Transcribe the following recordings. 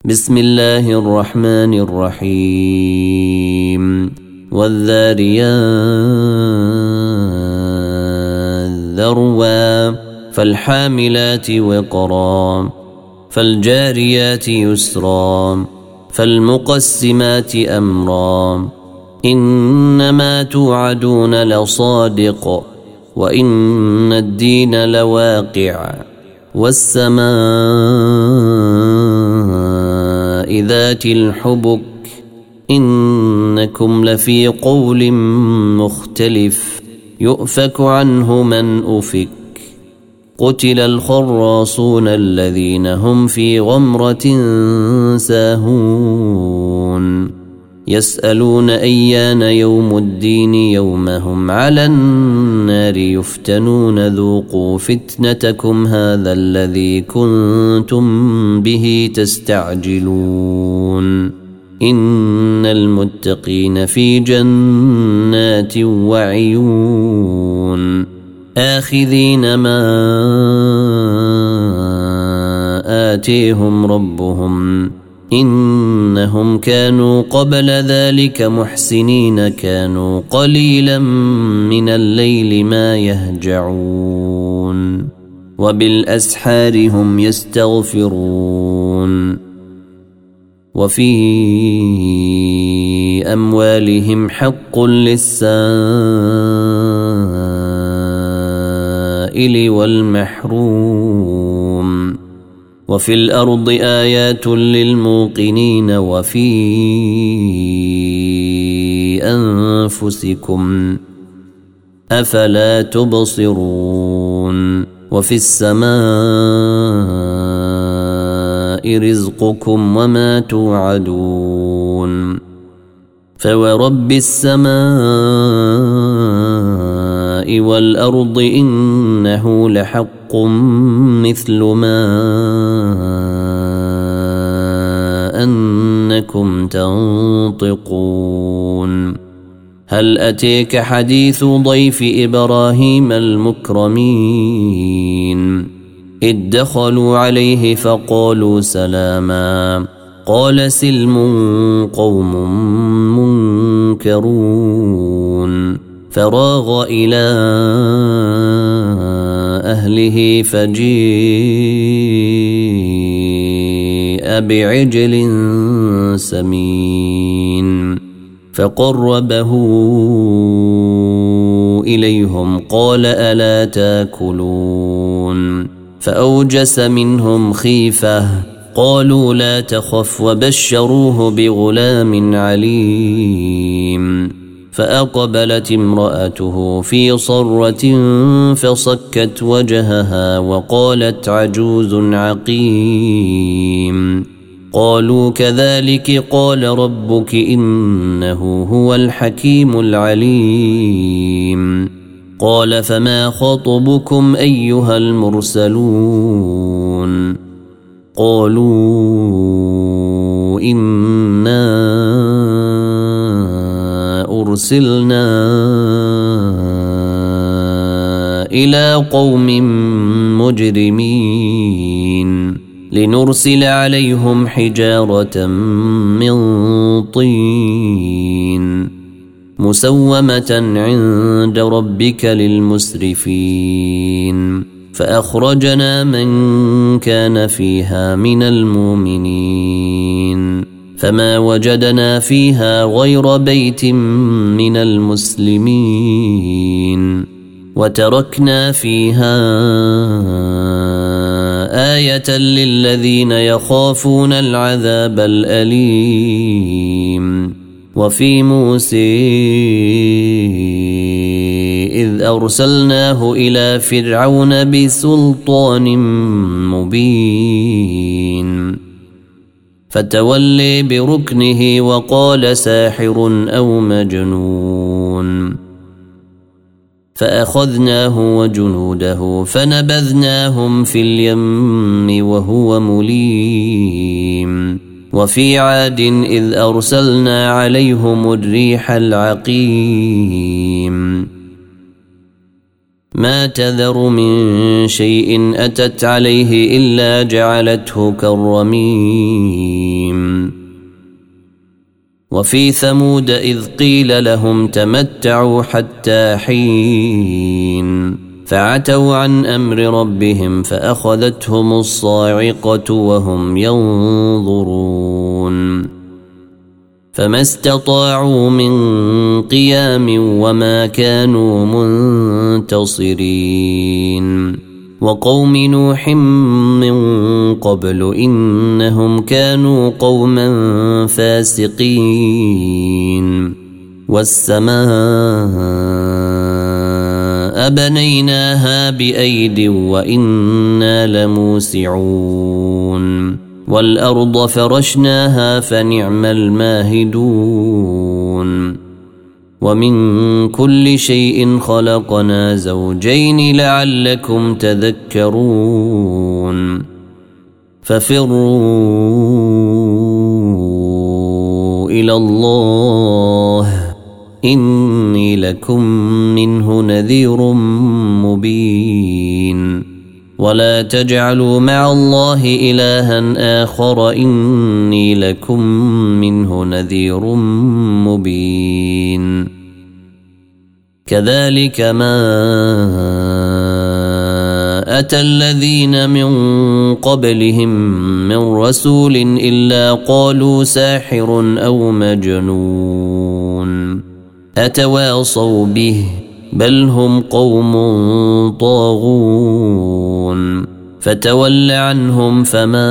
بسم الله الرحمن الرحيم والذاريات ذروا فالحاملات وقرا فالجاريات يسرا فالمقسمات أمرا إنما توعدون لصادق وإن الدين لواقع والسماء ذات الحبك إنكم لفي قول مختلف يؤفك عنه من أفك قتل الخراصون الذين هم في غمرة ساهون يسألون أيان يوم الدين يوم هم على النار يفتنون ذوقوا فتنتكم هذا الذي كنتم به تستعجلون إن المتقين في جنات وعيون آخذين ما آتيهم ربهم إنهم كانوا قبل ذلك محسنين كانوا قليلا من الليل ما يهجعون وبالأسحار هم يستغفرون وفي أموالهم حق للسائل والمحروم وفي الأرض آيات للموقنين وفي أنفسكم أفلا تبصرون وفي السماء رزقكم وما توعدون فورب السماء والأرض إنه لحق مثل ما أنكم تنطقون هل أتيك حديث ضيف إبراهيم المكرمين إذ دخلوا عليه فقالوا سلاما قال سلم قوم منكرون فراغ إلى أهله فجيء بعجل سمين فقربه إليهم قال ألا تاكلون فأوجس منهم خيفة قالوا لا تخف وبشروه بغلام عليم فأقبلت امرأته في صرة فصكت وجهها وقالت عجوز عقيم قالوا كذلك قال ربك إنه هو الحكيم العليم قال فما خطبكم أيها المرسلون قالوا إنا أرسلنا إلى قوم مجرمين لنرسل عليهم حجارة من طين مسومة عند ربك للمسرفين فأخرجنا من كان فيها من المؤمنين فما وجدنا فيها غير بيت من المسلمين وتركنا فيها آية للذين يخافون العذاب الأليم وفي موسى إذ أرسلناه إلى فرعون بسلطان مبين فتولي بركنه وقال ساحر أو مجنون فأخذناه وجنوده فنبذناهم في اليم وهو مليم وفي عاد إذ أرسلنا عليهم الريح العقيم ما تذر من شيء أتت عليه إلا جعلته كالرميم وفي ثمود إذ قيل لهم تمتعوا حتى حين فعتوا عن أمر ربهم فأخذتهم الصاعقة وهم ينظرون فما استطاعوا من قيام وما كانوا منتصرين وقوم نوح من قبل إنهم كانوا قوما فاسقين والسماء بنيناها بأيد وإنا لموسعون والأرض فرشناها فنعم الماهدون ومن كل شيء خلقنا زوجين لعلكم تذكرون ففروا إلى الله إني لكم منه نذير مبين ولا تجعلوا مع الله إلها آخر إني لكم منه نذير مبين كذلك ما أتى الذين من قبلهم من رسول إلا قالوا ساحر أو مجنون أتواصوا به بل هم قوم طاغون فتول عنهم فما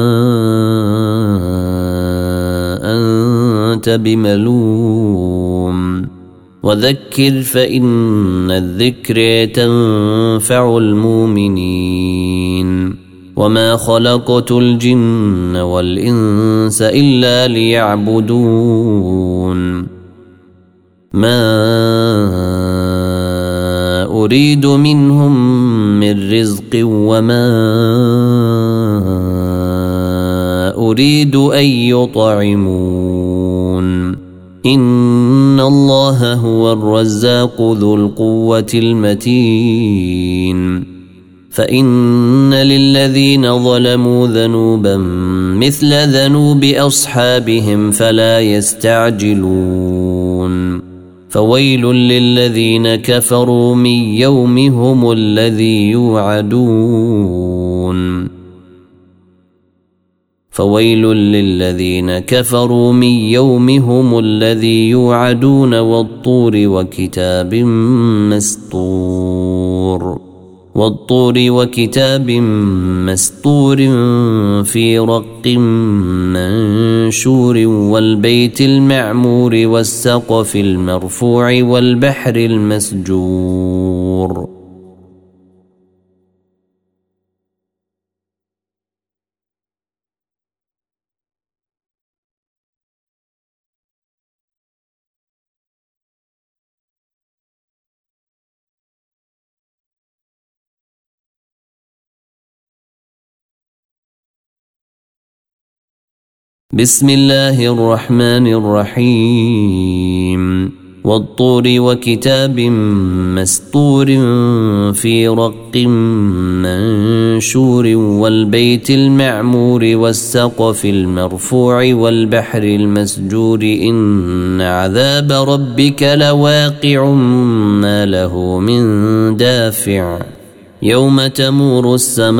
أنت بملوم وذكر فإن الذكر تنفع المؤمنين وما خلقت الجن والإنس إلا ليعبدون ما أريد منهم من رزق وما أريد أن يطعمون إن الله هو الرزاق ذو القوة المتين فإن للذين ظلموا ذنوبا مثل ذنوب أصحابهم فلا يستعجلون فويل للذين كفروا من يومهم الذي يوعدون فويل للذين كفروا من يومهم الذي يوعدون والطور وكتاب مسطور في رق منشور والبيت المعمور والسقف المرفوع والبحر المسجور بسم الله الرحمن الرحيم والطور وكتاب مسطور في رق منشور والبيت المعمور والسقف المرفوع والبحر المسجور إن عذاب ربك لواقع ما له من دافع يوم تمور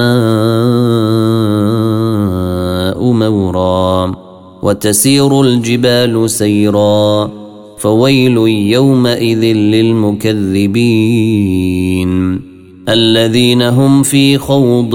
السماء مورا وتسير الجبال سيرا فويل يومئذ للمكذبين الذين هم في خوض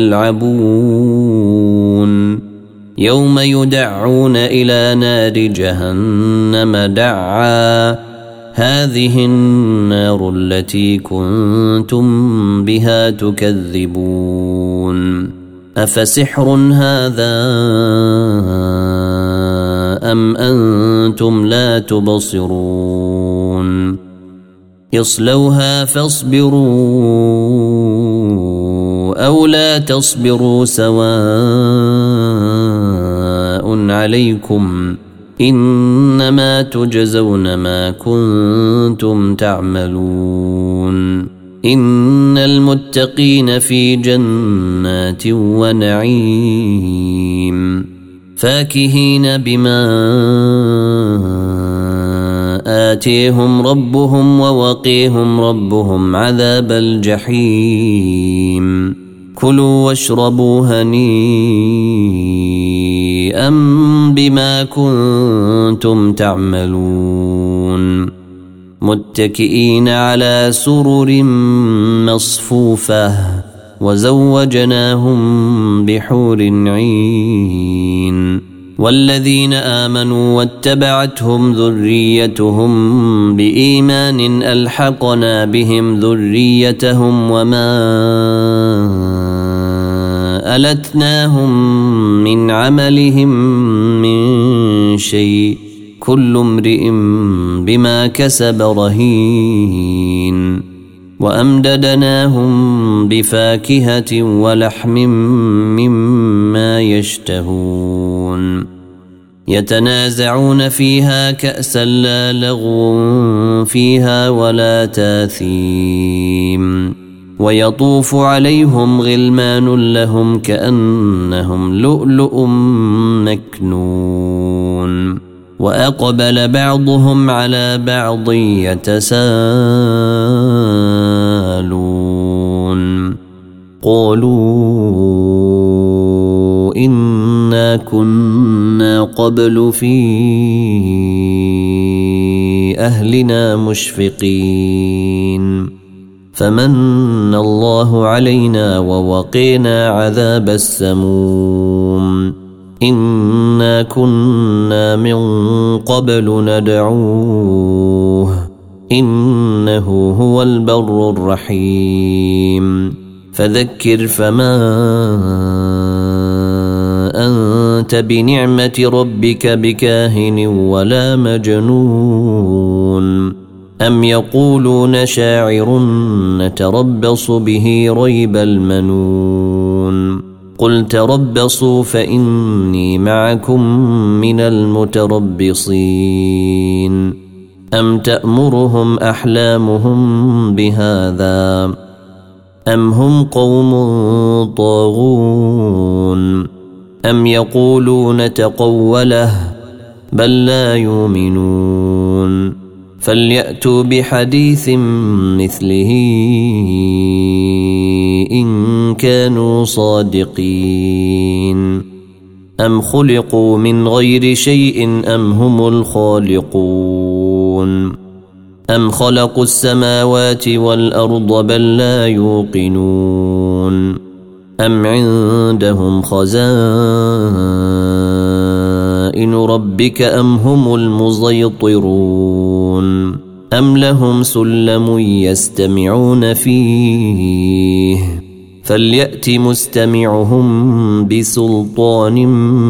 يلعبون يوم يدعون إلى نار جهنم دعا هذه النار التي كنتم بها تكذبون أفسحر هذا أم أنتم لا تبصرون اصلوها فاصبروا أو لا تصبروا سواء عليكم إنما تجزون ما كنتم تعملون إن المتقين في جنات ونعيم فاكهين بما آتيهم ربهم ووقيهم ربهم عذاب الجحيم كلوا واشربوا هنيئا بما كنتم تعملون متكئين على سرر مصفوفة وزوجناهم بحور عين والذين آمنوا واتبعتهم ذريتهم بإيمان ألحقنا بهم ذريتهم وما ألتناهم من عملهم من شيء كل امرئ بما كسب رهين وأمددناهم بفاكهة ولحم مما يشتهون يتنازعون فيها كأسا لا لغو فيها ولا تاثيم ويطوف عليهم غلمان لهم كأنهم لؤلؤ مكنون وأقبل بعضهم على بعض يتساءلون قالوا إنا كنا قبل في أهلنا مشفقين فمن الله علينا ووقينا عذاب السموم إنا كنا من قبل ندعوه إنه هو البر الرحيم فذكر فما أنت بنعمة ربك بكاهن ولا مجنون أم يقولون شاعر نتربص به ريب المنون قل تربصوا فإني معكم من المتربصين أم تأمرهم أحلامهم بهذا أم هم قوم طاغون أم يقولون تقوله بل لا يؤمنون فليأتوا بحديث مثله إن كانوا صادقين أم خلقوا من غير شيء أم هم الخالقون أم خلقوا السماوات والأرض بل لا يوقنون أم عندهم خزائن ربك أم هم المسيطرون أم لهم سلم يستمعون فيه فليأت مستمعهم بسلطان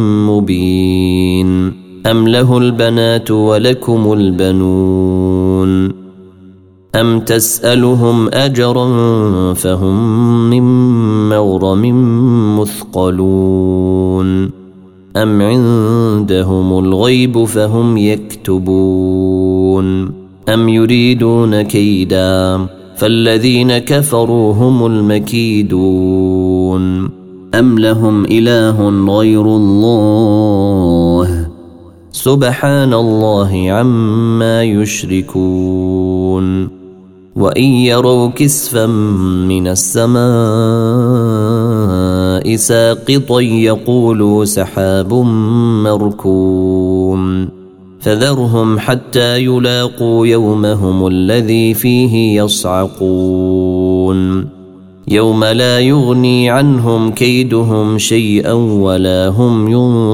مبين أم له البنات ولكم البنون أم تسألهم أجرا فهم من مغرم مثقلون أم عندهم الغيب فهم يكتبون أم يريدون كيدا فالذين كفروا هم المكيدون أم لهم إله غير الله سبحان الله عما يشركون وإن يروا كسفا من السماء ساقطا يقولوا سحاب مركوم فذرهم حتى يلاقوا يومهم الذي فيه يصعقون يوم لا يغني عنهم كيدهم شيئا ولا هم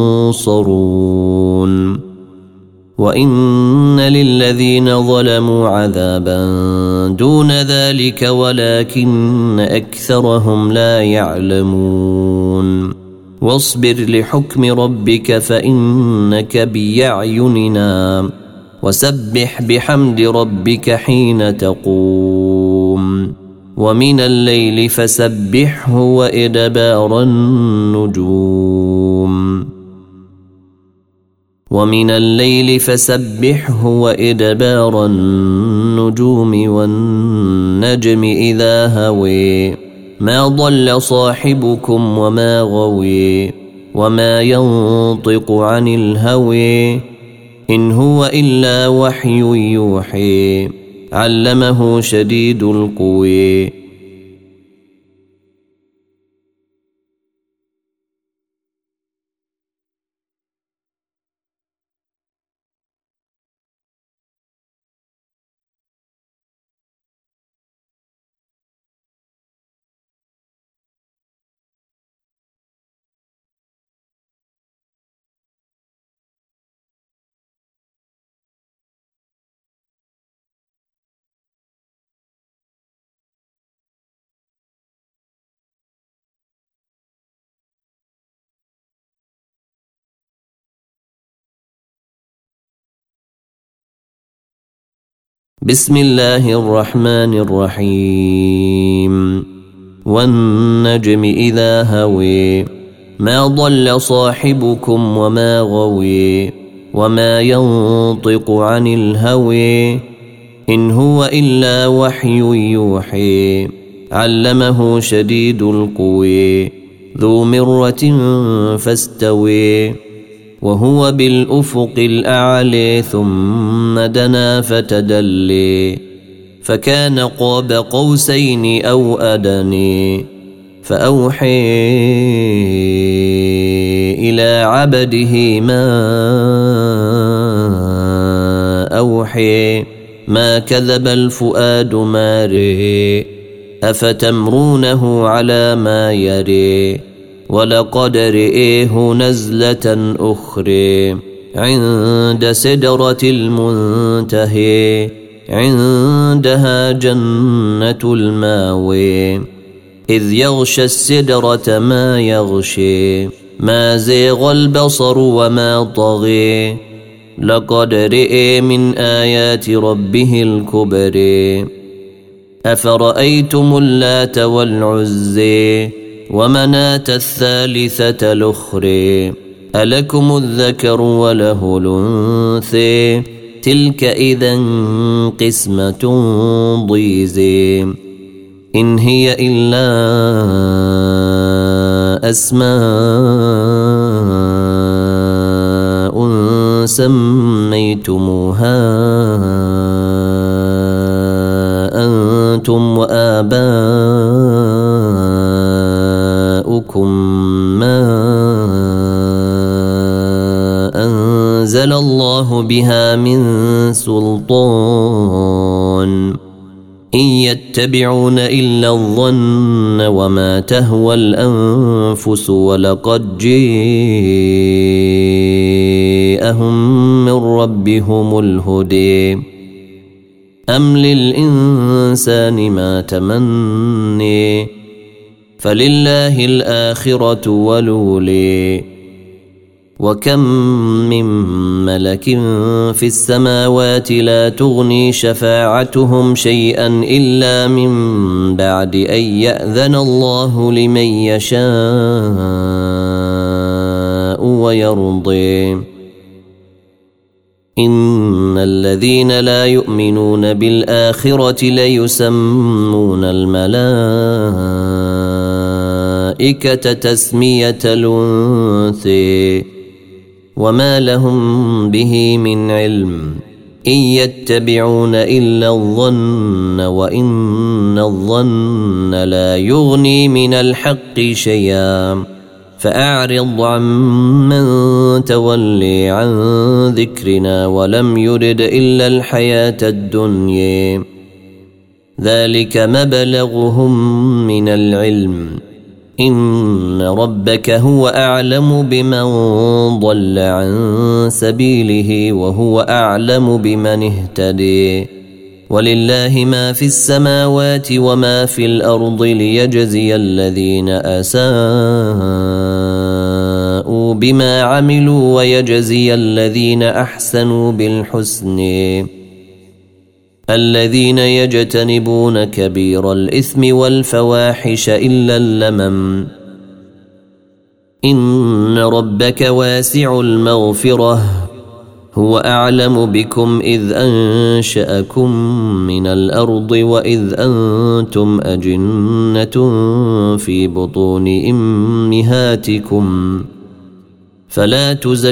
ينصرون وإن للذين ظلموا عذابا دون ذلك ولكن أكثرهم لا يعلمون واصبر لحكم ربك فإنك بأعيننا وسبح بحمد ربك حين تقوم ومن الليل فسبحه وإدبار النجوم ومن الليل فسبحه وإدبار النجوم والنجم إذا هوي ما ضل صاحبكم وما غوي وما ينطق عن الهوي إن هو إلا وحي يوحي علمه شديد القوي بسم الله الرحمن الرحيم والنجم إذا هوي ما ضل صاحبكم وما غوي وما ينطق عن الهوي إن هو إلا وحي يوحي علمه شديد القوي ذو مرة فاستوي وهو بالأفق الأعلى ثم دنا فتدلي فكان قاب قوسين أو أدني فأوحي إلى عبده ما أوحي ما كذب الفؤاد ما رئ أفتمرونه على ما يري ولقد رئيه نزلة أخرى عند سدرة المنتهى عندها جنة الماوى إذ يغشى السدرة ما يغشي ما زيغ البصر وما طغي لقد رئي من آيات ربه الكبر أفرأيتم اللات والعزي ومناة الثالثة الأخرى ألكم الذكر وله الأنثى تلك إذا قسمة ضيزى إن هي إلا أسماء سميتموها أنتم وآباؤكم ما أنزل الله بها من سلطان إن يتبعون إلا الظن وما تهوى الأنفس ولقد جاءهم من ربهم الهدى أم للإنسان ما تمني فلله الآخرة والأولى وكم من ملك في السماوات لا تغني شفاعتهم شيئا إلا من بعد أن يأذن الله لمن يشاء ويرضي إن الذين لا يؤمنون بالآخرة ليسمون الملائكة تسمية الأنثى وما لهم به من علم إن يتبعون إلا الظن وإن الظن لا يغني من الحق شيئا فأعرض عمن تولي عن ذكرنا ولم يرد إلا الحياة الدنيا ذلك مبلغهم من العلم إن ربك هو أعلم بمن ضل عن سبيله وهو أعلم بمن اهتدي ولله ما في السماوات وما في الأرض ليجزي الذين أساءوا بما عملوا ويجزي الذين أحسنوا بالحسن الذين يجتنبون كبير الإثم والفواحش إلا اللمم إن ربك واسع المغفرة هو أعلم بكم إذ أنشأكم من الأرض وإذ أنتم أجنة في بطون أمهاتكم فلا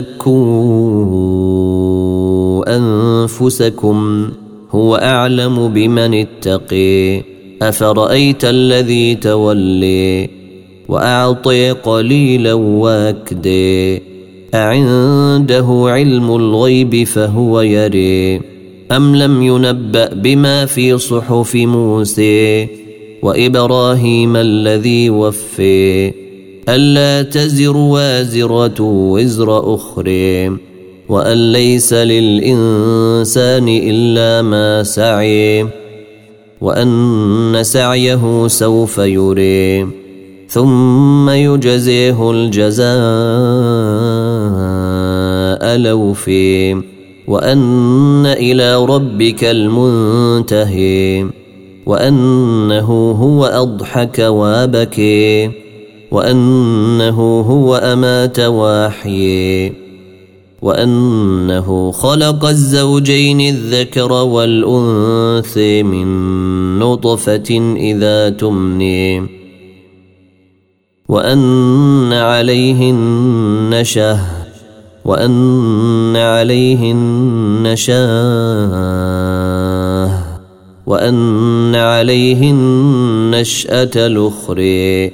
تزكوا أنفسكم هو أعلم بمن اتقي أفرأيت الذي تولي وأعطي قليلا واكدي أعنده علم الغيب فهو يري أم لم ينبأ بما في صحف موسى وإبراهيم الذي وفي ألا تزر وازرة وزر أخرى وأن ليس للإنسان إلا ما سعي وأن سعيه سوف يري ثم يجزيه الجزاء الأوفى وأن إلى ربك المنتهي وأنه هو أضحك وابكي وأنه هو أمات واحيي وأنه خلق الزوجين الذكر والأنثى من نطفة إذا تمني وأن عليه النشأة الأخرى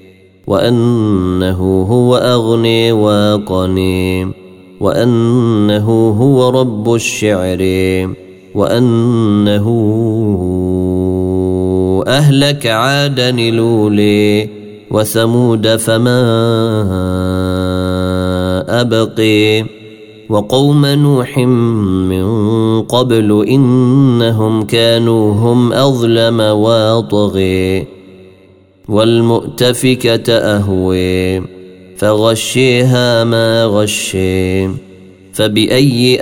وأنه هو أغني واقني وأنه هو رب الشعر وأنه أهلك عادا الأولى وثمود فما أبقي وقوم نوح من قبل إنهم كانوا هم أظلم وطغي والمؤتفكة أهوي فغشيها ما غشي فبأي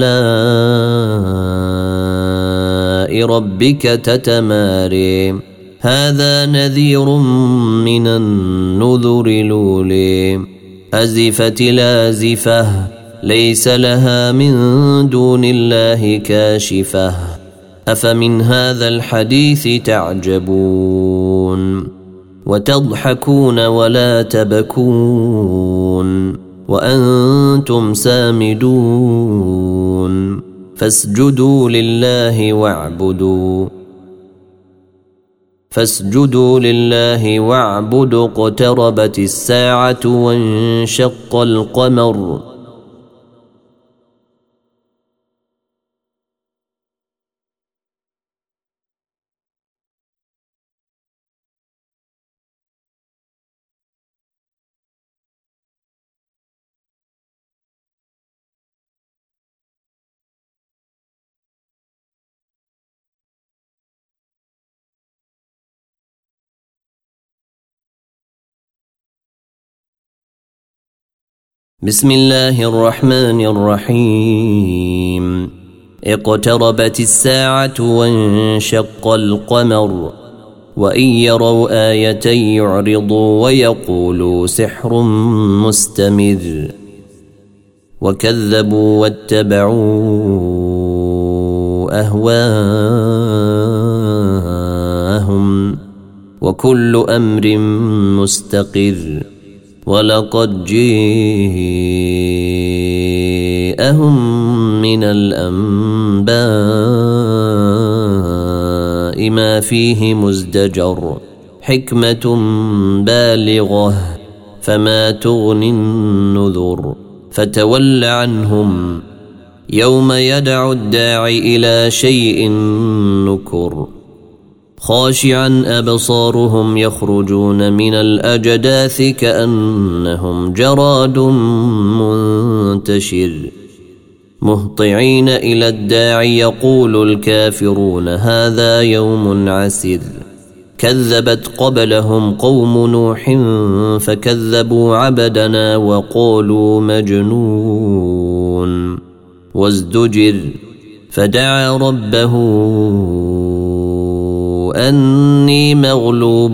آلاء ربك تتماري هذا نذير من النذر الأولى أزفت لازفة ليس لها من دون الله كاشفة أفمن هذا الحديث تعجبون وتضحكون ولا تبكون وأنتم سامدون فاسجدوا لله واعبدوا اقتربت الساعة وانشق القمر بسم الله الرحمن الرحيم اقتربت الساعة وانشق القمر وإن يروا آية يعرضوا ويقولوا سحر مستمر وكذبوا واتبعوا أهواءهم وكل أمر مستقر ولقد جاءهم من الأنباء ما فيه مزدجر حكمة بالغة فما تغني النذر فتول عنهم يوم يدعو الداعي إلى شيء نكر خاشعا أبصارهم يخرجون من الأجداث كأنهم جراد منتشر مهطعين إلى الداعي يقول الكافرون هذا يوم عسر كذبت قبلهم قوم نوح فكذبوا عبدنا وقالوا مجنون وازدجر فدعا ربه أني مغلوب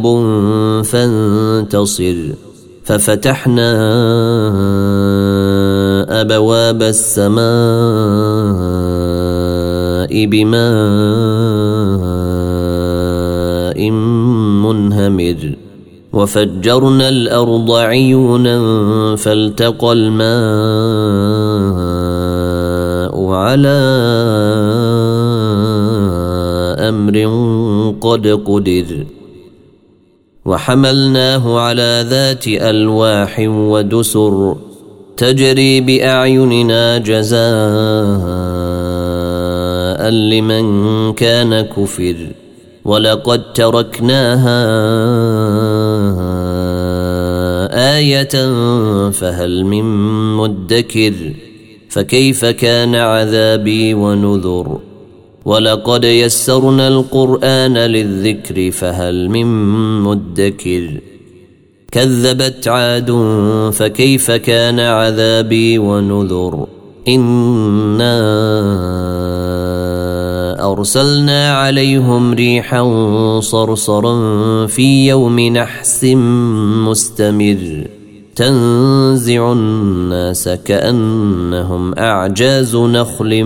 فانتصر ففتحنا أبواب السماء بماء منهمر وفجرنا الأرض عيونا فالتقى الماء على أمر قد قدر وحملناه على ذات ألواح ودسر تجري بأعيننا جزاء لمن كان كفر ولقد تركناها آية فهل من مدكر فكيف كان عذابي ونذر ولقد يسرنا القرآن للذكر فهل من مدكر كذبت عاد فكيف كان عذابي ونذر إنا أرسلنا عليهم ريحا صرصرا في يوم نحس مستمر تنزع الناس كأنهم أعجاز نخل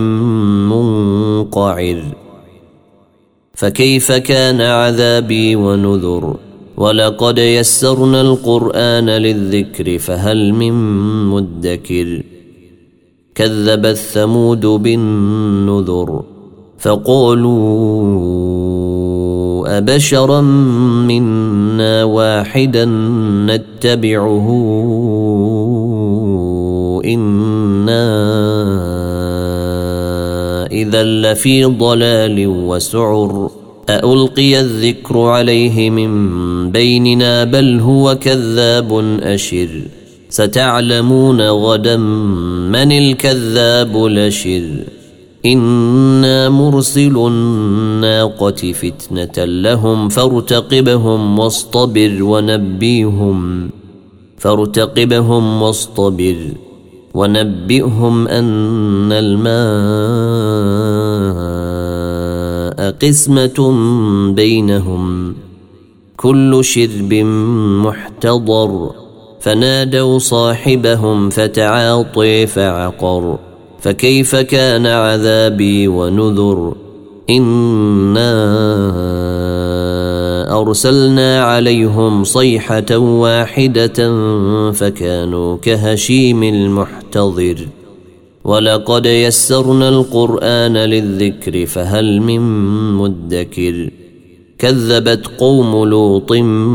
منقعر فكيف كان عذابي ونذر ولقد يسرنا القرآن للذكر فهل من مدكر كذبت ثمود بالنذر فقالوا أبشرا منا واحدا نتبعه إنا إذا لفي ضلال وسعر ألقي الذكر عليه من بيننا بل هو كذاب أشر ستعلمون غدا من الكذاب الأشر إنا مرسل الناقة فتنة لهم فارتقبهم واصطبر ونبئهم أن الماء قسمة بينهم كل شرب محتضر فنادوا صاحبهم فتعاطي فعقر فكيف كان عذابي ونذر إنا أرسلنا عليهم صيحة واحدة فكانوا كهشيم المحتضر ولقد يسرنا القرآن للذكر فهل من مدكر كذبت قوم لوط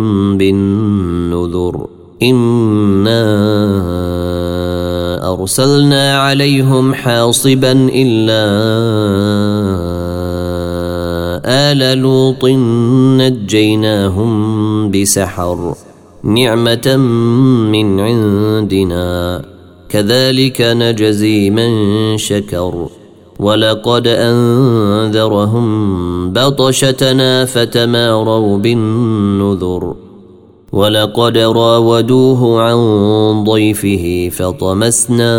بالنذر إنا أرسلنا عليهم حاصبا إلا آل لوط نجيناهم بسحر نعمة من عندنا كذلك نجزي من شكر ولقد أنذرهم بطشتنا فتماروا بالنذر ولقد راودوه عن ضيفه فطمسنا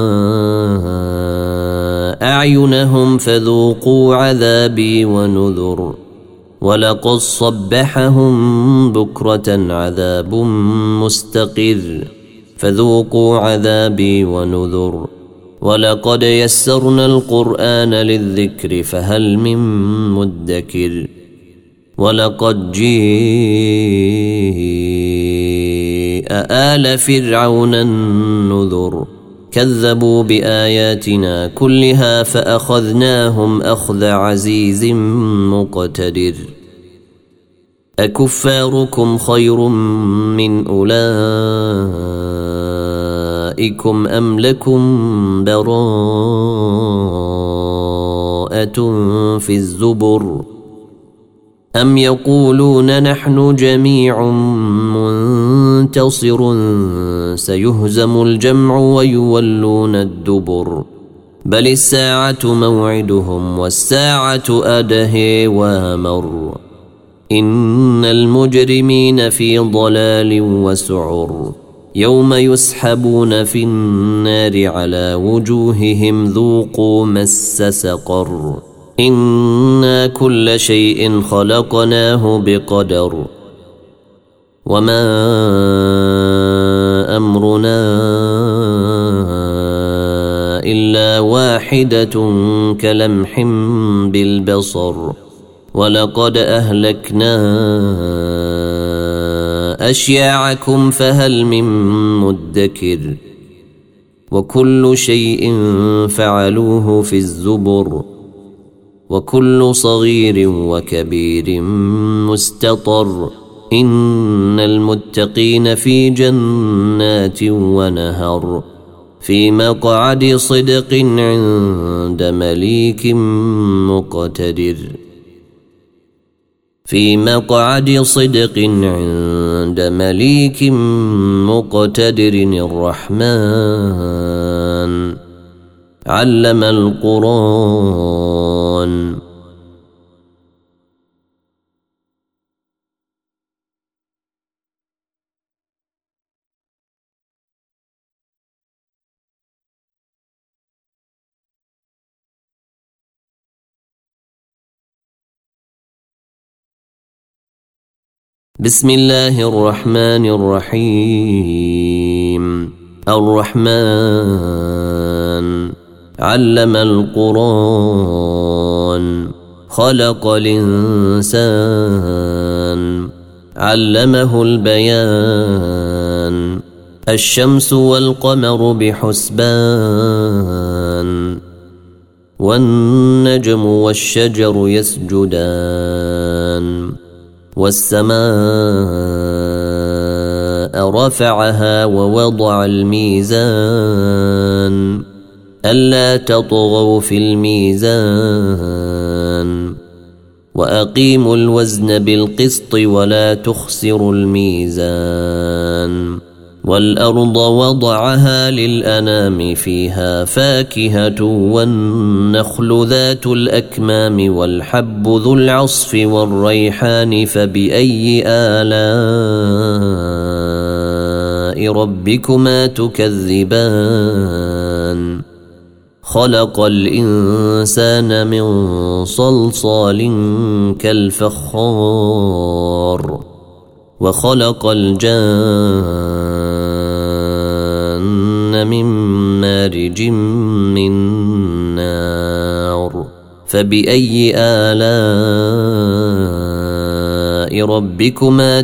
أعينهم فذوقوا عذابي ونذر ولقد صبحهم بكرة عذاب مستقر فذوقوا عذابي ونذر ولقد يسرنا القرآن للذكر فهل من مدكر ولقد جيء آل فرعون النذر كذبوا بآياتنا كلها فأخذناهم أخذ عزيز مقتدر أكفاركم خير من أولئكم أم لكم براءة في الزبر أم يقولون نحن جميع منتصر سيهزم الجمع ويولون الدبر بل الساعة موعدهم والساعة أدهى وامر إن المجرمين في ضلال وسعر يوم يسحبون في النار على وجوههم ذوقوا مس سقر إنا كل شيء خلقناه بقدر وما أمرنا إلا واحدة كلمح بالبصر ولقد أهلكنا أشياعكم فهل من مدكر وكل شيء فعلوه في الزبر وكل صغير وكبير مستطر إن المتقين في جنات ونهر في مقعد صدق عند مليك مقتدر في مقعد صدق عند مليك مقتدر الرحمن علم القرآن بسم الله الرحمن الرحيم الرحمن علم القرآن خلق الإنسان علمه البيان الشمس والقمر بحسبان والنجم والشجر يسجدان والسماء رفعها ووضع الميزان ألا تطغوا في الميزان وأقيموا الوزن بالقسط ولا تخسروا الميزان والأرض وضعها للأنام فيها فاكهة والنخل ذات الأكمام والحب ذو العصف والريحان فبأي آلاء ربكما تكذبان خلق الإنسان من صلصال كالفخار وخلق الجان من مارج من نار فبأي آلاء ربكما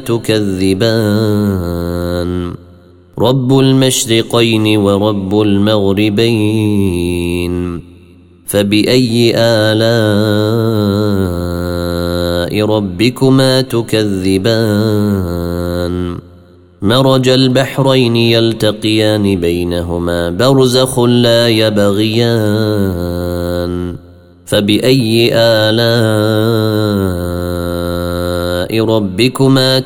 تكذبان رب المشرقين ورب المغربين فبأي آلاء ربكما تكذبان مرج البحرين يلتقيان بينهما برزخ لا يبغيان فبأي آلاء ربكما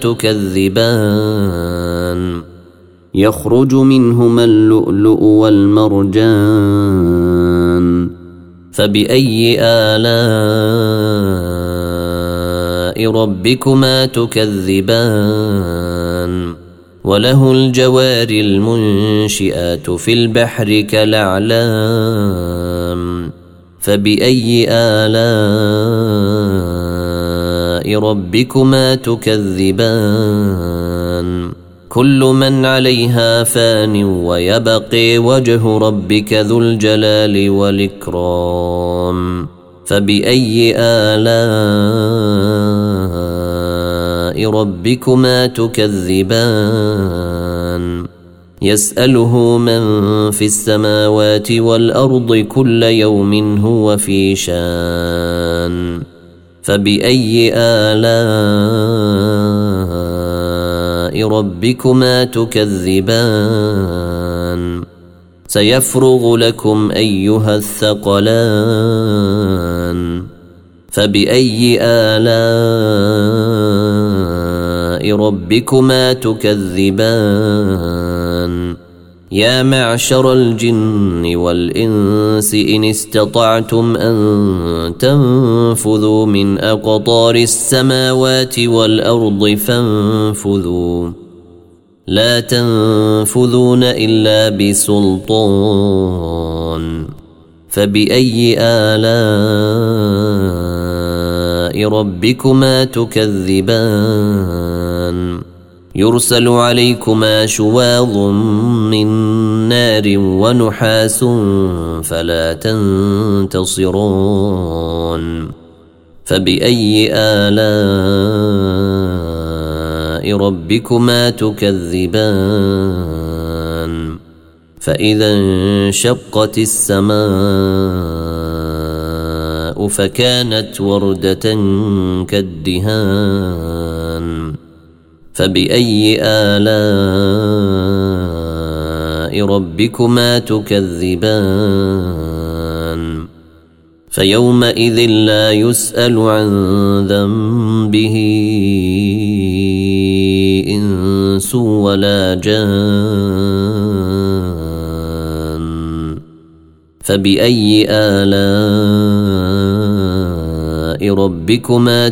تكذبان يخرج منهما اللؤلؤ والمرجان فبأي آلاء ربكما تكذبان وله الجوار المنشئات في البحر كالأعلام فبأي آلاء ربكما تكذبان كل من عليها فان ويبقي وجه ربك ذو الجلال والإكرام فبأي آلاء ربكما تكذبان يسأله من في السماوات والأرض كل يوم هو في شان فبأي آلاء ربكما تكذبان سيفرغ لكم أيها الثقلان فبأي آلاء ربكما تكذبان يا معشر الجن والإنس إن استطعتم أن تنفذوا من أقطار السماوات والأرض فانفذوا لا تنفذون إلا بسلطان فبأي آلاء ربكما تكذبان يرسل عليكما شواظ من نار ونحاس فلا تنتصرون فبأي آلاء ربكما تكذبان فإذا انشقت السماء فكانت وردة كالدهان فبأي آلاء ربكما تكذبان فيومئذ لا يسأل عن ذنبه إنس ولا جان فبأي آلاء ربكما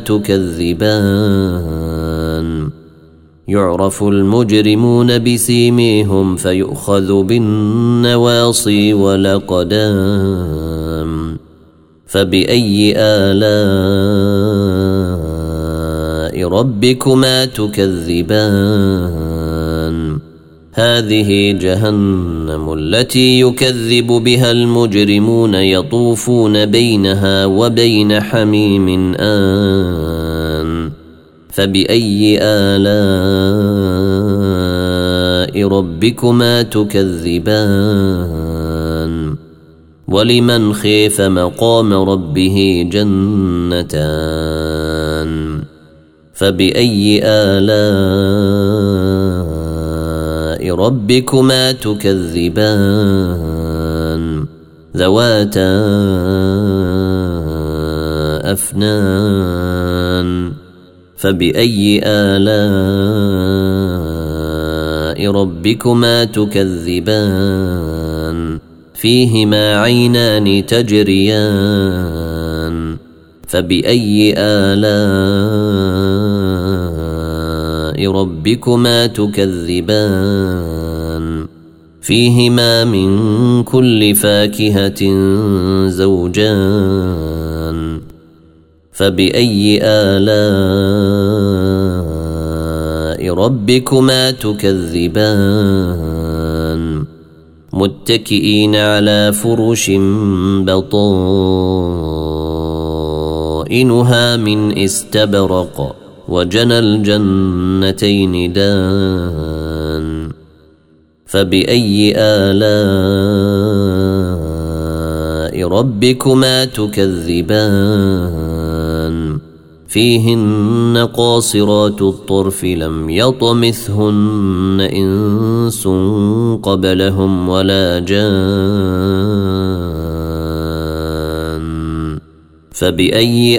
تكذبان يعرف المجرمون بسيميهم فيؤخذ بالنواصي والأقدام فبأي آلاء ربكما تكذبان هذه جهنم التي يكذب بها المجرمون يطوفون بينها وبين حميم آن فبأي آلاء ربكما تكذبان ولمن خيف مقام ربه جنتان فبأي آلاء ربكما تكذبان ذواتا أفنان فبأي آلاء ربكما تكذبان فيهما عينان تجريان فبأي آلاء ربكما تكذبان فيهما من كل فاكهة زوجان فبأي آلاء ربكما تكذبان متكئين على فرش بطائنها من استبرق وجنى الجنتين دان فبأي آلاء ربكما تكذبان فيهن قاصرات الطرف لم يطمثهن إنس قبلهم ولا جان فبأي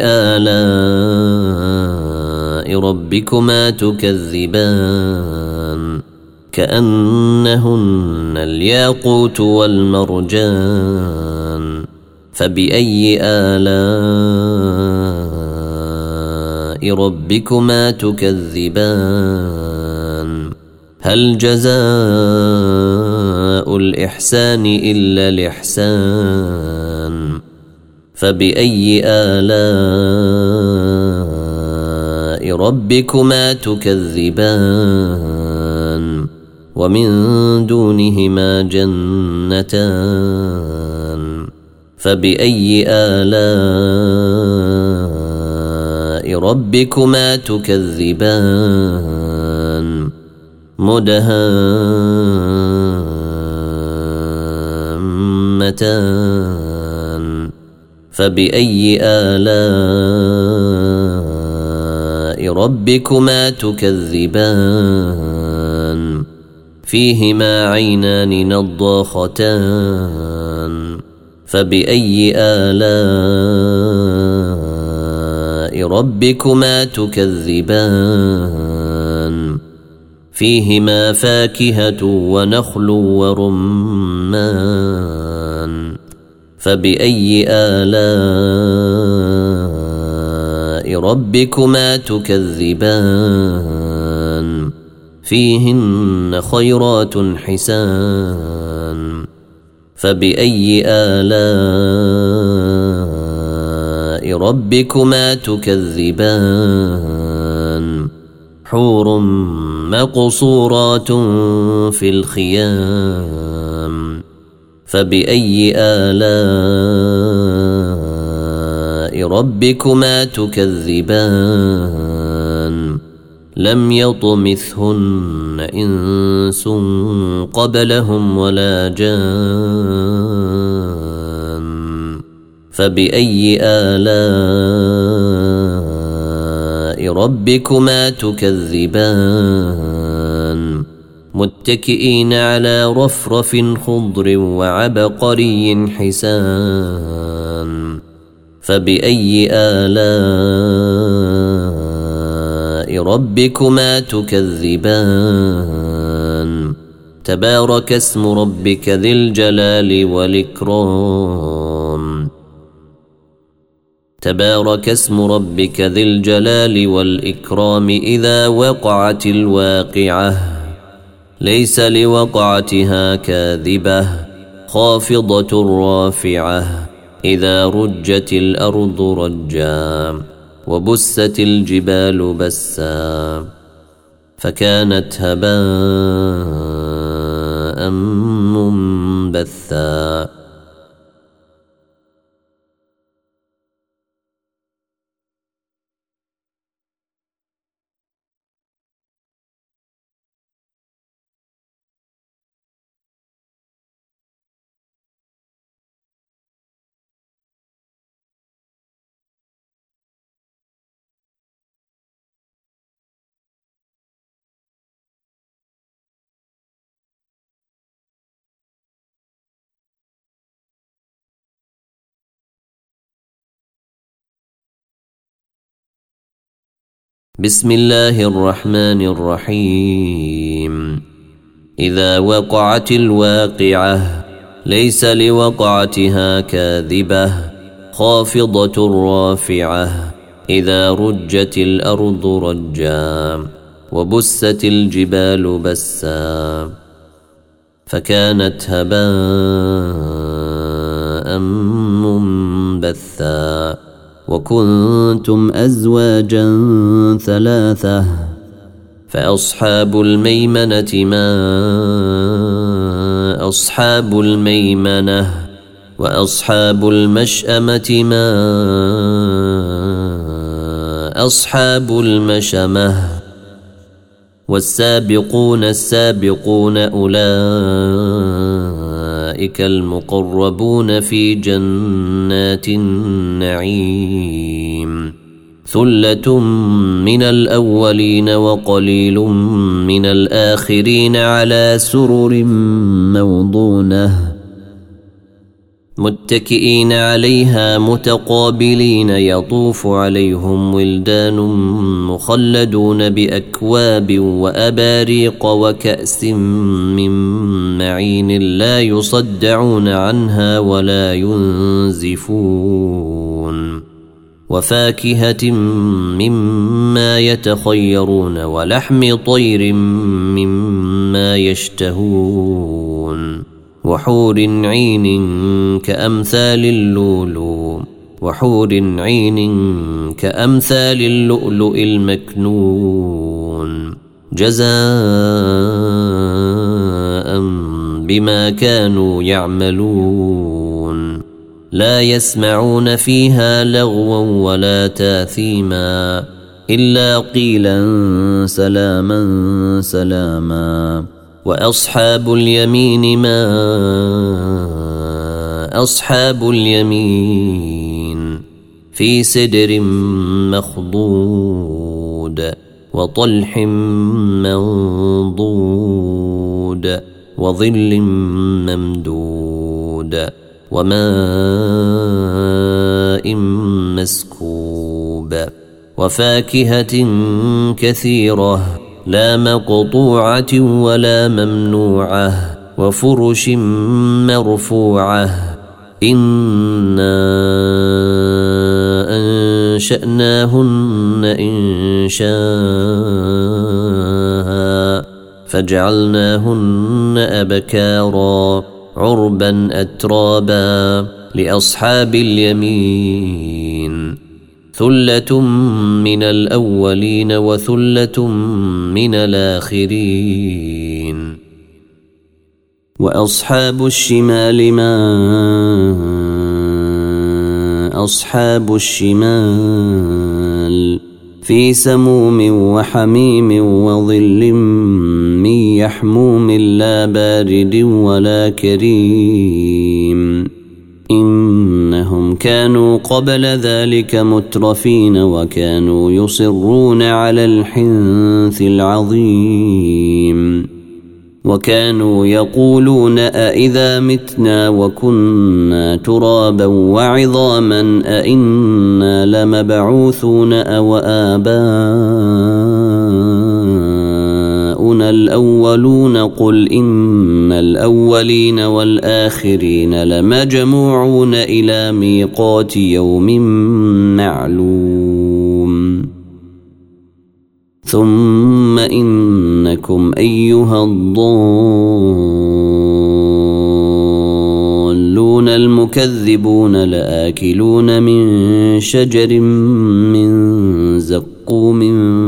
آلاء ربكما تكذبان كأنهن الياقوت والمرجان فبأي آلاء ربكما تكذبان هل جزاء الإحسان إلا الإحسان فبأي آلاء ربكما تكذبان ومن دونهما جنتان فبأي آلاء ربكما تكذبان مدهامتان فبأي آلاء ربكما تكذبان فيهما عينان نضاختان فبأي آلاء ربكما تكذبان فيهما فاكهة ونخل ورمان فبأي آلاء ربكما تكذبان فيهن خيرات حسان فبأي آلاء ربكما تكذبان حور مقصورات في الخيام فبأي آلاء ربكما تكذبان لم يطمثهن إنس قبلهم ولا جان فبأي آلاء ربكما تكذبان متكئين على رفرف خضر وعبقري حسان فبأي آلاء ربكما تكذبان تبارك اسم ربك ذي الجلال والإكرام تبارك اسم ربك ذي الجلال والإكرام إذا وقعت الواقعة ليس لوقعتها كاذبة خافضة رافعة إذا رجت الأرض رجا وبست الجبال بسا فكانت هباء منبثا بسم الله الرحمن الرحيم إذا وقعت الواقعة ليس لوقعتها كاذبة خافضة رافعة إذا رجت الأرض رجا وبست الجبال بسا فكانت هباء منبثا وكنتم أزواجا ثلاثة فأصحاب الميمنة ما أصحاب الميمنة وأصحاب المشأمة ما أصحاب المشأمة والسابقون السابقون أولئك المقربون في جنات النعيم ثلة من الأولين وقليل من الآخرين على سرر موضونة متكئين عليها متقابلين يطوف عليهم ولدان مخلدون بأكواب وأباريق وكأس من معين لا يصدعون عنها ولا ينزفون وفاكهة مما يتخيرون ولحم طير مما يشتهون وحور عين كأمثال اللؤلؤ وحور عين كأمثال اللؤلؤ المكنون جزاء بما كانوا يعملون لا يسمعون فيها لغوا ولا تاثيما إلا قيلا سلاما سلاما وأصحاب اليمين ما أصحاب اليمين في سدر مخضود وطلح منضود وظل ممدود وماء مسكوب وفاكهة كثيرة لا مقطوعة ولا ممنوعة وفرش مرفوعة إنا أنشأناهن إنشاء فجعلناهن أبكارا عربا أترابا لأصحاب اليمين ثلة من الأولين وثلة من الآخرين. وأصحاب الشمال ما أصحاب الشمال في سموم وحميم وظل من يحموم لا بارد ولا كريم. إنهم كانوا قبل ذلك مترفين وكانوا يصرون على الحنث العظيم وكانوا يقولون أإذا متنا وكنا ترابا وعظاما أإنا لمبعوثون أو آباؤنا الأولون قل إن الأولين والآخرين لمجموعون إلى ميقات يوم معلوم ثم إنكم أيها الضالون المكذبون لآكلون من شجر من زقوم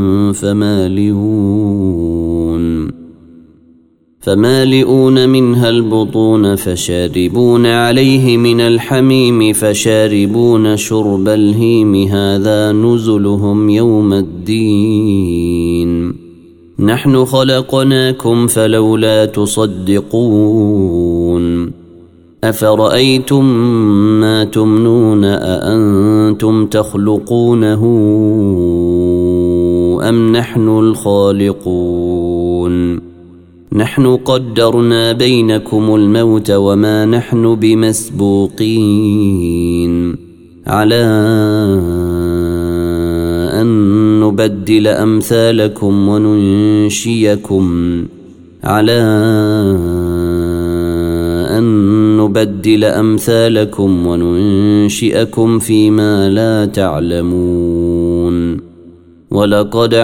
فمالئون منها البطون فشاربون عليه من الحميم فشاربون شرب الهيم هذا نزلهم يوم الدين. نحن خلقناكم فلولا تصدقون. أفرأيتم ما تمنون أأنتم تخلقونه أم نحن الخالقون؟ نحن قدرنا بينكم الموت وما نحن بمسبوقين على أن نبدل أمثالكم وننشئكم فيما لا تعلمون. ولقد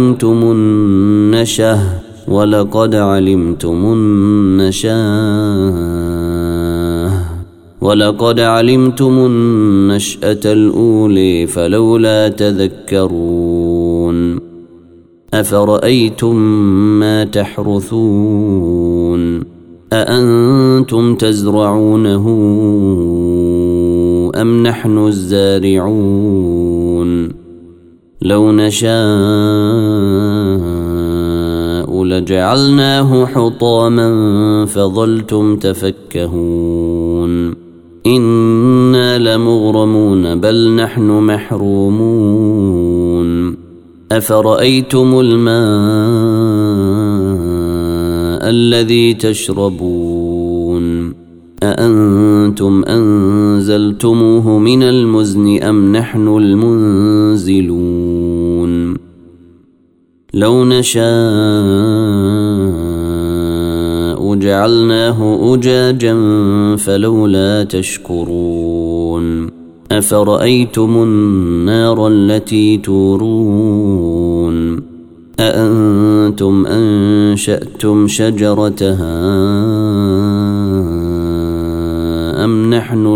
علمتم النشأة الأولى فلولا تذكرون. أفرأيتم ما تحرثون أأنتم تزرعونه أم نحن الزارعون؟ لو نشاء لجعلناه حطاما فظلتم تفكهون. إنا لمغرمون بل نحن محرومون. أفرأيتم الماء الذي تشربون أأنتم أنزلتموه من المزن أم نحن المنزلون؟ لو نشاء جعلناه أجاجا فلولا تشكرون. أفرأيتم النار التي تورون أأنتم أنشأتم شجرتها أم نحن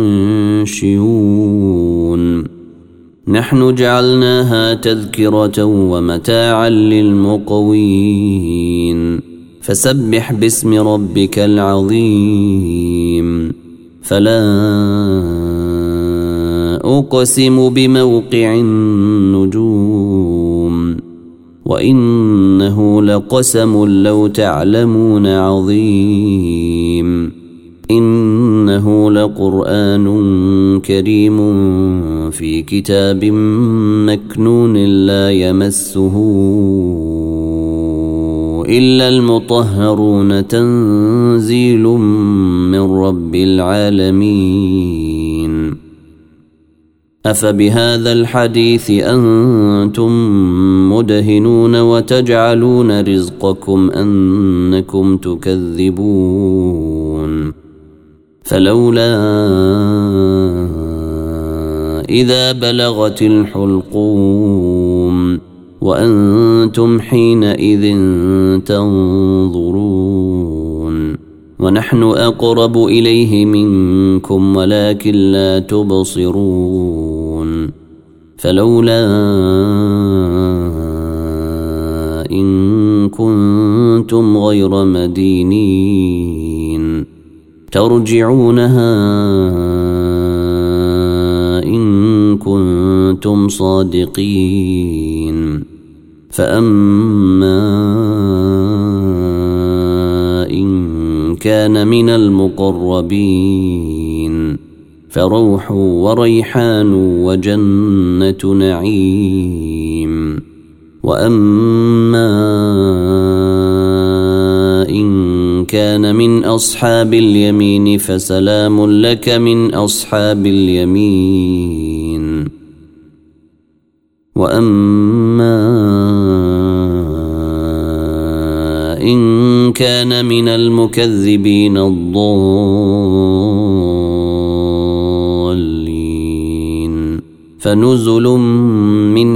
المنشئون؟ نحن جعلناها تذكرة ومتاعا للمقوين. فسبح باسم ربك العظيم. فلا أقسم بموقع النجوم وإنه لقسم لو تعلمون عظيم. إنه لقرآن كريم في كتاب مكنون لا يمسه إلا المطهرون تنزيل من رب العالمين. أفبهذا الحديث أنتم مدهنون وتجعلون رزقكم أنكم تكذبون. فلولا إذا بلغت الحلقوم وأنتم حينئذ تنظرون ونحن أقرب إليه منكم ولكن لا تبصرون. فلولا إن كنتم غير مدينين ترجعونها إن كنتم صادقين. فأما إن كان من المقربين فروح وريحان وجنة نعيم. وأما إن كان من أصحاب اليمين فسلام لك من أصحاب اليمين. وأما إن كان من المكذبين الضالين فنزل من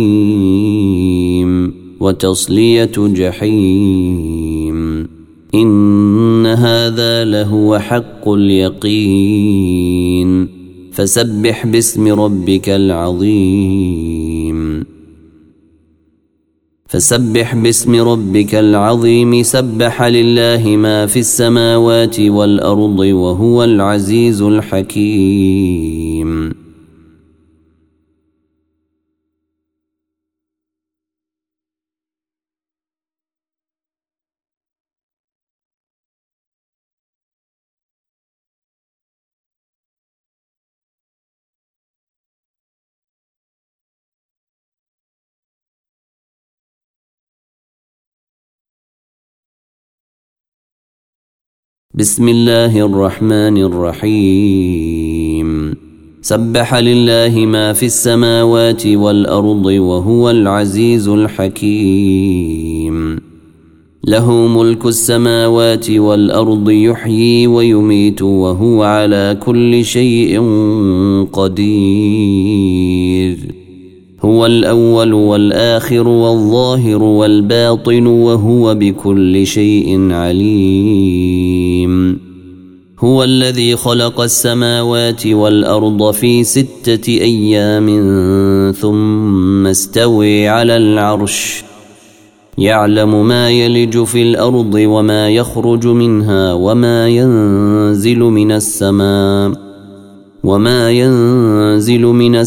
حميم وتصلية جحيم. إن هذا لهو حق اليقين. فسبح باسم ربك العظيم. فسبح باسم ربك العظيم. سبح لله ما في السماوات والأرض وهو العزيز الحكيم. بسم الله الرحمن الرحيم. سبح لله ما في السماوات والأرض وهو العزيز الحكيم. له ملك السماوات والأرض يحيي ويميت وهو على كل شيء قدير. هو الأول والآخر والظاهر والباطن وهو بكل شيء عليم. هو الذي خلق السماوات والأرض في 6 أيام ثم استوى على العرش. يعلم ما يلج في الأرض وما يخرج منها وما ينزل من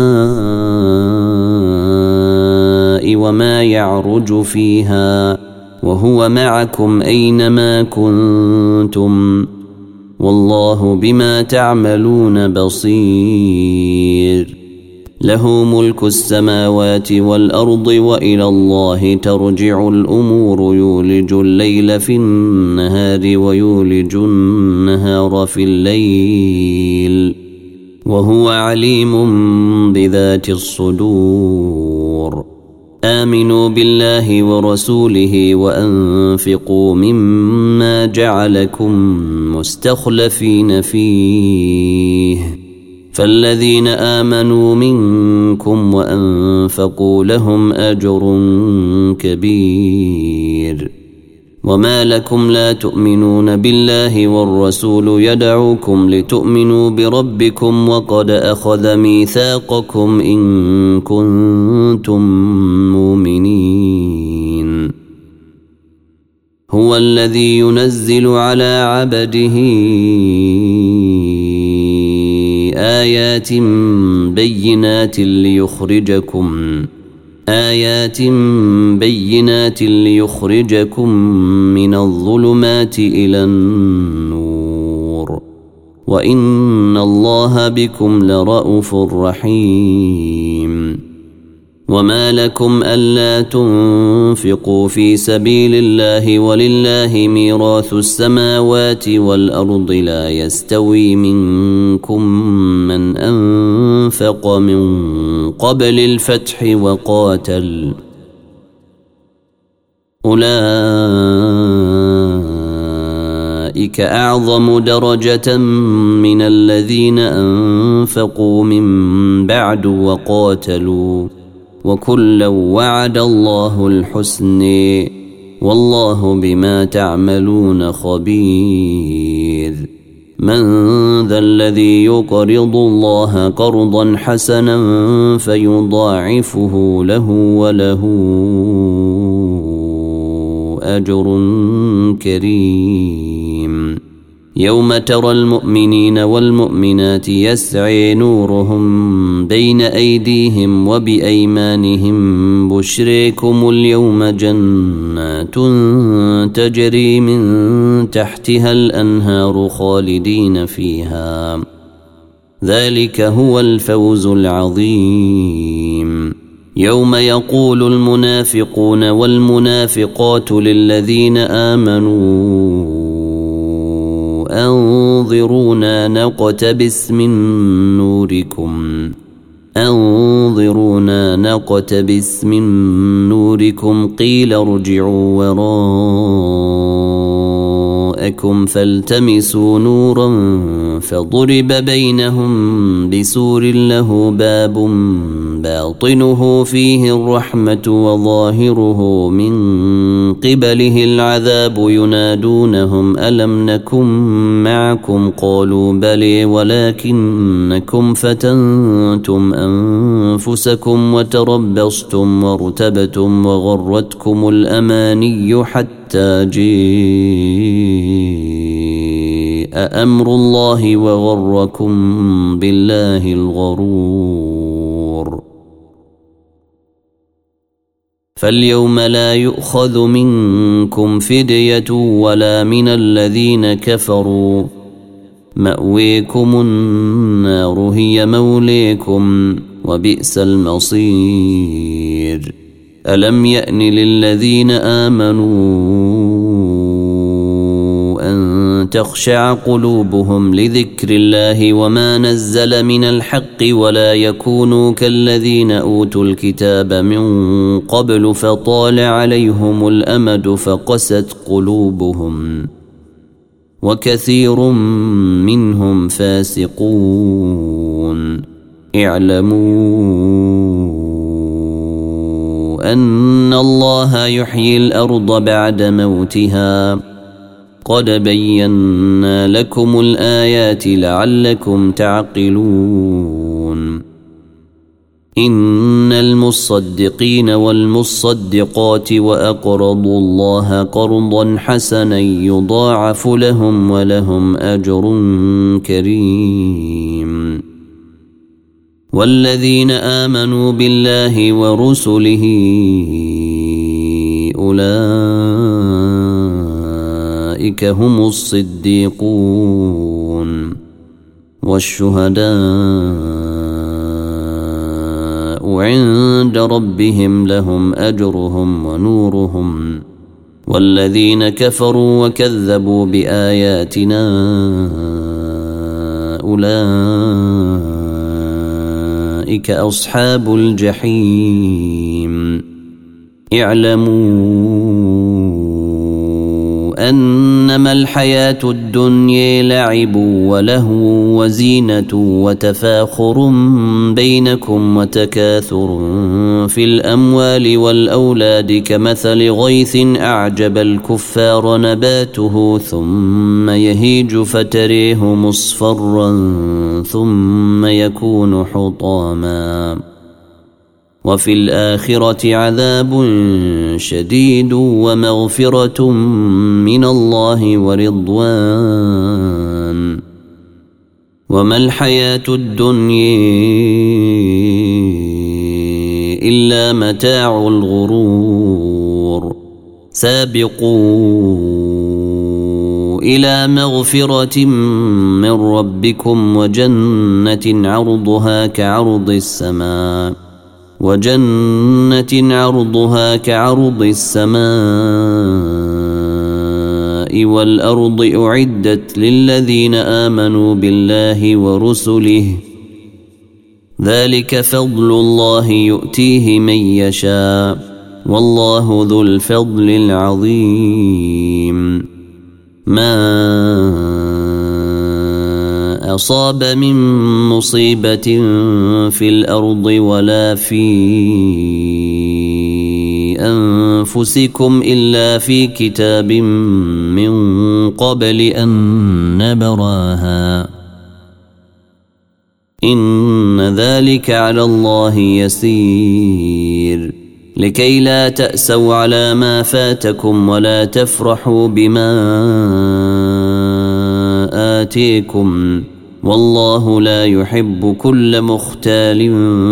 السماء وما يعرج فيها وهو معكم أينما كنتم والله بما تعملون بصير. له ملك السماوات والأرض وإلى الله ترجع الأمور. يولج الليل في النهار ويولج النهار في الليل وهو عليم بذات الصدور. آمنوا بالله ورسوله وأنفقوا مما جعلكم مستخلفين فيه. فالذين آمنوا منكم وأنفقوا لهم أجر كبير. وما لكم لا تؤمنون بالله والرسول يدعوكم لتؤمنوا بربكم وقد أخذ ميثاقكم إن كنتم مؤمنين. هو الذي ينزل على عبده آيات بينات ليخرجكم من الظلمات إلى النور وإن الله بكم لرءوف رحيم. وما لكم ألا تنفقوا في سبيل الله ولله ميراث السماوات والأرض. لا يستوي منكم من أنفق من قبل الفتح وقاتل أولئك أعظم درجة من الذين أنفقوا من بعد وقاتلوا وكلا وعد الله الحسن والله بما تعملون خبير. من ذا الذي يقرض الله قرضا حسنا فيضاعفه له وله أجر كريم. يوم ترى المؤمنين والمؤمنات يسعي نورهم بين أيديهم وبأيمانهم بشريكم اليوم جنات تجري من تحتها الأنهار خالدين فيها ذلك هو الفوز العظيم. يوم يقول المنافقون والمنافقات للذين آمنوا أنظرونا نقتبس من نوركم قيل ارجعوا وراءكم فالتمسوا نورا فضرب بينهم بسور له باب باطنه فيه الرحمة وظاهره من قبله العذاب ينادونهم ألم نكن معكم قالوا بلى ولكنكم فتنتم أنفسكم وتربصتم وارتبتم وغرتكم الأماني حتى جاء أمر الله وغركم بالله الغرور. فاليوم لا يؤخذ منكم فدية ولا من الذين كفروا مأويكم النار هي موليكم وبئس المصير. ألم يأن للذين آمنوا أن تخشع قلوبهم لذكر الله وما نزل من الحق ولا يكونوا كالذين أوتوا الكتاب من قبل فطال عليهم الأمد فقست قلوبهم وكثير منهم فاسقون. اعلموا أن الله يحيي الأرض بعد موتها قد بينا لكم الآيات لعلكم تعقلون. إن المصدقين والمصدقات وأقرضوا الله قرضا حسنا يضاعف لهم ولهم أجر كريم. والذين آمنوا بالله ورسله أولئك هم الصديقون والشهداء عند ربهم لهم أجرهم ونورهم. والذين كفروا وكذبوا بآياتنا أولئك أصحاب الجحيم. اعلموا أنما الحياة الدنيا لعب ولهو وزينة وتفاخر بينكم وتكاثر في الأموال والأولاد كمثل غيث أعجب الكفار نباته ثم يهيج فتريه مصفرا ثم يكون حطاما وفي الآخرة عذاب شديد ومغفرة من الله ورضوان وما الحياة الدنيا إلا متاع الغرور. سابقوا إلى مغفرة من ربكم وجنة عرضها كعرض السماء والأرض أعدت للذين آمنوا بالله ورسله ذلك فضل الله يؤتيه من يشاء والله ذو الفضل العظيم. ما أصاب من مصيبة في الأرض ولا في أنفسكم أنفسكم إلا في كتاب من قبل أن نبراها إن ذلك على الله يسير لكي لا تأسوا على ما فاتكم ولا تفرحوا بما آتيكم والله لا يحب كل مختال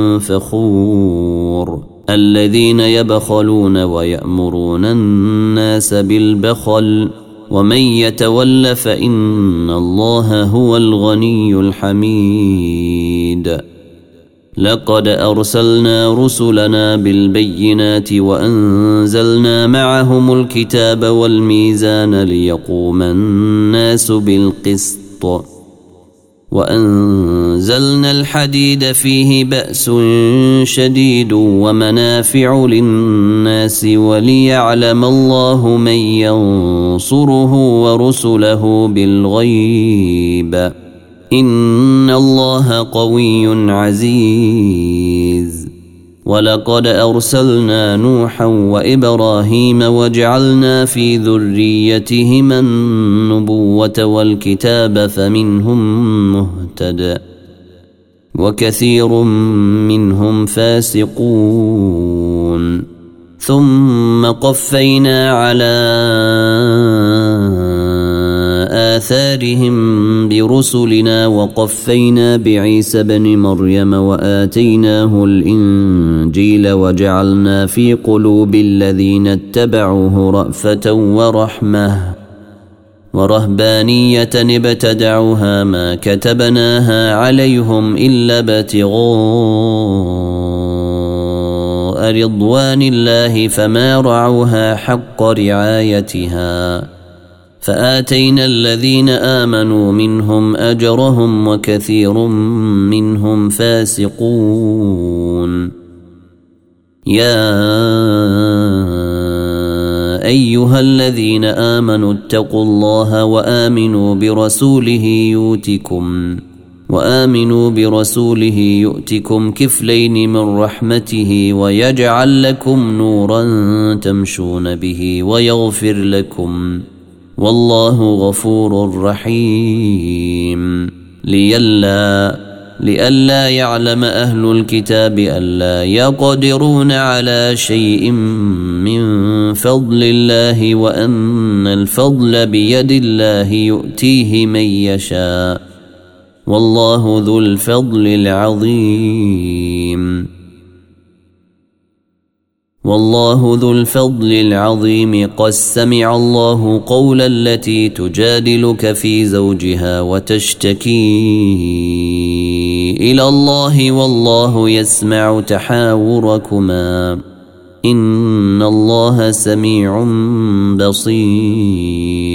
فخور الذين يبخلون ويأمرون الناس بالبخل ومن يتول فإن الله هو الغني الحميد لقد أرسلنا رسلنا بالبينات وأنزلنا معهم الكتاب والميزان ليقوم الناس بالقسط وأنزلنا الحديد فيه بأس شديد ومنافع للناس وليعلم الله من ينصره ورسله بالغيب إن الله قوي عزيز ولقد أرسلنا نوحا وإبراهيم وجعلنا في ذريتهما النبوة والكتاب فمنهم مهتد وكثير منهم فاسقون ثم قفينا على آثارهم برسلنا وقفينا بعيسى بن مريم وآتيناه الإنجيل وجعلنا في قلوب الذين اتبعوه رأفة ورحمة ورهبانية ابتدعوها ما كتبناها عليهم إلا ابتغاء رضوان الله فما رعوها حق رعايتها فآتينا الذين آمنوا منهم أجرهم وكثير منهم فاسقون يا أيها الذين آمنوا اتقوا الله وآمنوا برسوله يؤتكم كفلين من رحمته ويجعل لكم نورا تمشون به ويغفر لكم والله غفور رحيم لئلا يعلم أهل الكتاب ألا يقدرون على شيء من فضل الله وأن الفضل بيد الله يؤتيه من يشاء والله ذو الفضل العظيم قد سمع الله قول التي تجادلك في زوجها وتشتكي إلى الله والله يسمع تحاوركما إن الله سميع بصير